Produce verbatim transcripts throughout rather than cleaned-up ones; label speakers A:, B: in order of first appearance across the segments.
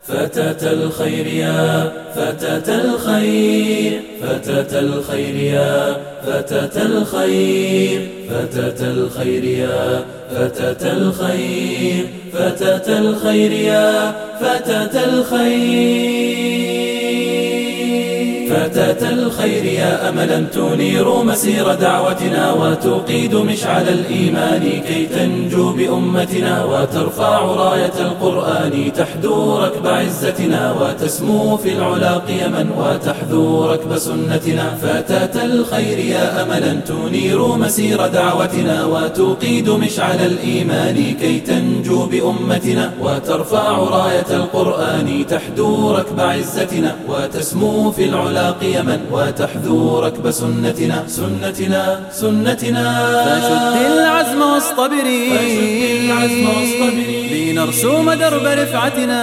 A: فتاة الخير يا فتاة الخير، فتاة الخير يا فتاة الخير، فتاة الخير يا فتاة الخير، فتاة الخير يا فتاة الخير. فتاة الخير يا أملا تنير مسير دعوتنا، وتقيد مشعل الإيمان كي تنجو بأمتنا، وترفع راية القرآن تحدو ركب عزتنا، وتسمو في العلا قيما وتحذو ركب سنتنا. فتاة الخير يا أملا تنير مسير دعوتنا، وتقيد مشعل الإيمان كي تنجو بأمتنا، وترفع راية القرآن تحدو ركب عزتنا، وتسمو في العلا قيما وتحذو ركب سنتنا سنتنا سنتنا.
B: فشد العزم واصطبري،
A: فشد العزم واصطبري،
B: لنرسوم درب رفعتنا،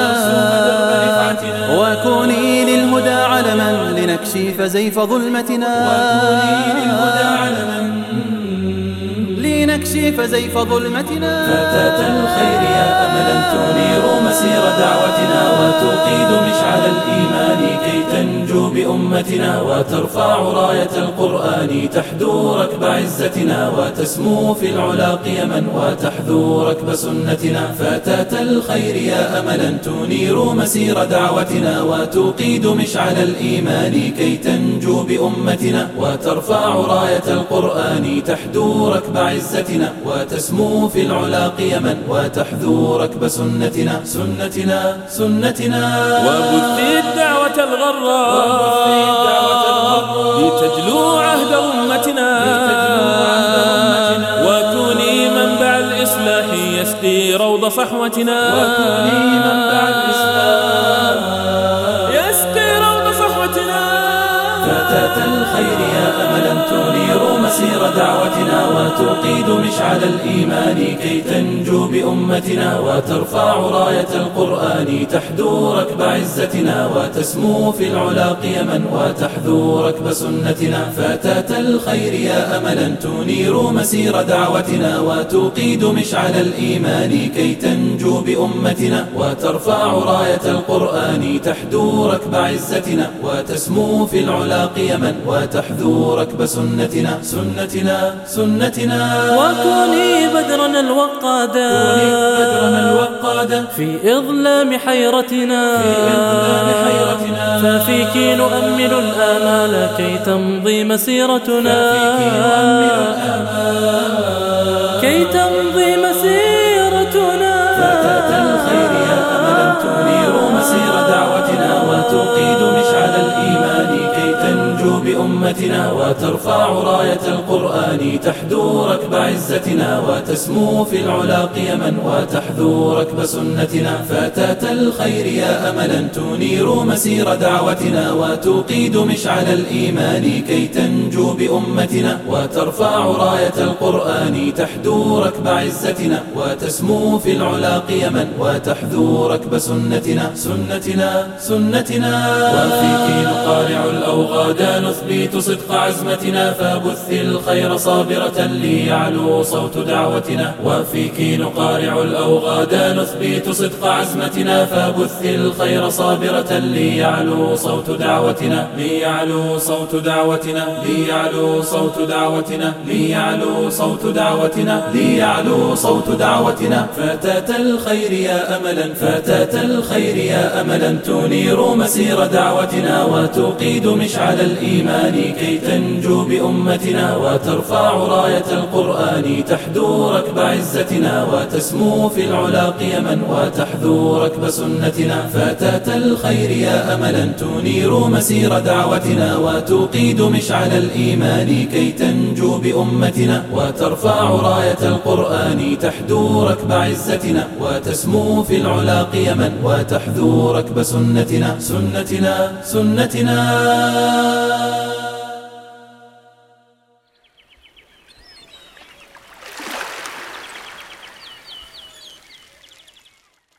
B: وكوني للهدى علما لنكشف زيف ظلمتنا،
A: وكوني للهدى علما
B: لنكشف زيف ظلمتنا.
A: فتاة الخير يا أملا تنير مسير دعوتنا، وتقيد مشعل الإيمان كي تنجو بأمتنا، وترفع راية القرآن تحدو ركب عزتنا، وتسمو في العلا قيما وتحذو ركب سنتنا. فتاة الخير يا أملا تنير مسير دعوتنا، وتقيد مشعل الإيمان كي تنجو بأمتنا، وترفع راية القرآن تحدو ركب عزتنا، وتسمو في العلا قيما وتحذو ركب سنتنا سنتنا سنتنا.
C: وبث الدعوة الغراء لتجلو عهد أمتنا، وكوني منبع الإصلاح يسقي روض صحوتنا،
A: وكوني منبع الإصلاح
C: يسقي روض صحوتنا.
A: فتاة الخير يا أملا تنير مسير دعوتنا، وتقيد مشعل الإيمان كي تنجو بأمتنا، وترفع راية القرآن تحدو ركب عزتنا، وتسمو في العلا قيما وتحذو ركب سنتنا. فتاة الخير يا أملا تنير مسير دعوتنا، وتقيد مشعل الإيمان كي تنجو بأمتنا، وترفع راية القرآن تحدو ركب عزتنا، وتسمو في العلا قيما وتحذو ركب سنتنا سنتنا سنتنا.
C: وكوني بدرنا الوقادا،
A: بدرنا الوقادا
C: في إظلام حيرتنا،
A: في إظلام حيرتنا.
C: ففيك نؤمل الآمال كي تمضي مسيرتنا،
A: ففيك نؤمل الآمال
C: كي تمضي مسيرتنا.
A: فتاة الخير يا أملا تنير مسير دعوتنا، وتقيد مشعل الإيمان كي تنجو بأمتنا، وترفع راية القرآن تحدو ركب عزتنا، وتسمو في العلا قيما وتحذو ركب سنتنا. فتاة الخير يا أملا تنير مسير دعوتنا، وتقيد مشعل الإيمان كي تنجو بأمتنا، وترفع راية القرآن تحدو ركب عزتنا، وتسمو في العلا قيما وتحذو ركب سنتنا سنتنا سنتنا. وفيك نقارع الأوغاد نثبت صدق عزمتنا، فبث الخير صابرة ليعلو صوت دعوتنا. وفيك نقارع الأوغاد نثبت صدق عزمتنا، فبث الخير صابرة ليعلو صوت دعوتنا، ليعلو صوت دعوتنا، ليعلو صوت دعوتنا، ليعلو صوت دعوتنا، ليعلو صوت دعوتنا. فتاة الخير يا أملا، فتاة الخير يا أملا تنير مسير دعوتنا، وتقيد مشعل الإيمان كي تنجو بأمتنا، وترفع راية القرآن تحدو ركب عزتنا، وتسمو في العلا قيما وتحذو ركب سنتنا. فتاة الخير يا أملا تنير مسير دعوتنا، وتقيد مشعل الإيمان كي تنجو بأمتنا، وترفع راية القرآن تحدو ركب عزتنا، وتسمو في العلا قيما وتحذو ركب سنتنا سنتنا سنتنا.